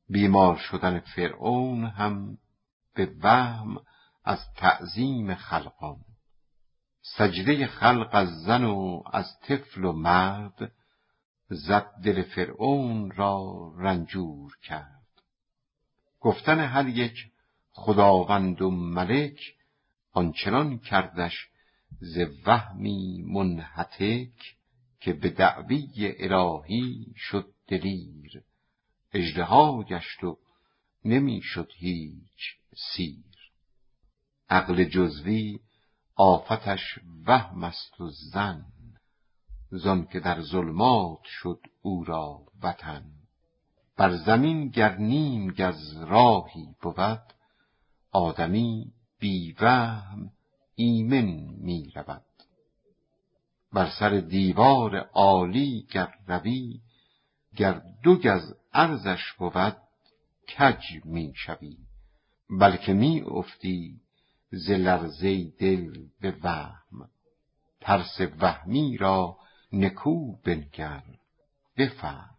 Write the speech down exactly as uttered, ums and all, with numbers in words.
بیمار شدن فرعون هم به وهم از تعظیم خلقان. سجده خلق از زن و از طفل و مرد، زد دل فرعون را رنجور کرد. گفتن هر یک خداوند و ملک، آنچنان کردش ز وهمی منهتک، که به دعوی الهی شد دلیر. اژدها گشت و نمی شد هیچ سیر. عقل جزوی آفتش وهم است و ظن، زان که در ظلمات شد او را وطن. بر زمین گر نیم گز راهی بود، آدمی بی وهم ایمن می رود. بر سر دیوار عالی گر روی، گر دو گز عرضش بود کج می شوی. بلکه می افتی ز لرزه دل به وهم، ترس وهمی را نکو بنگر بفهم.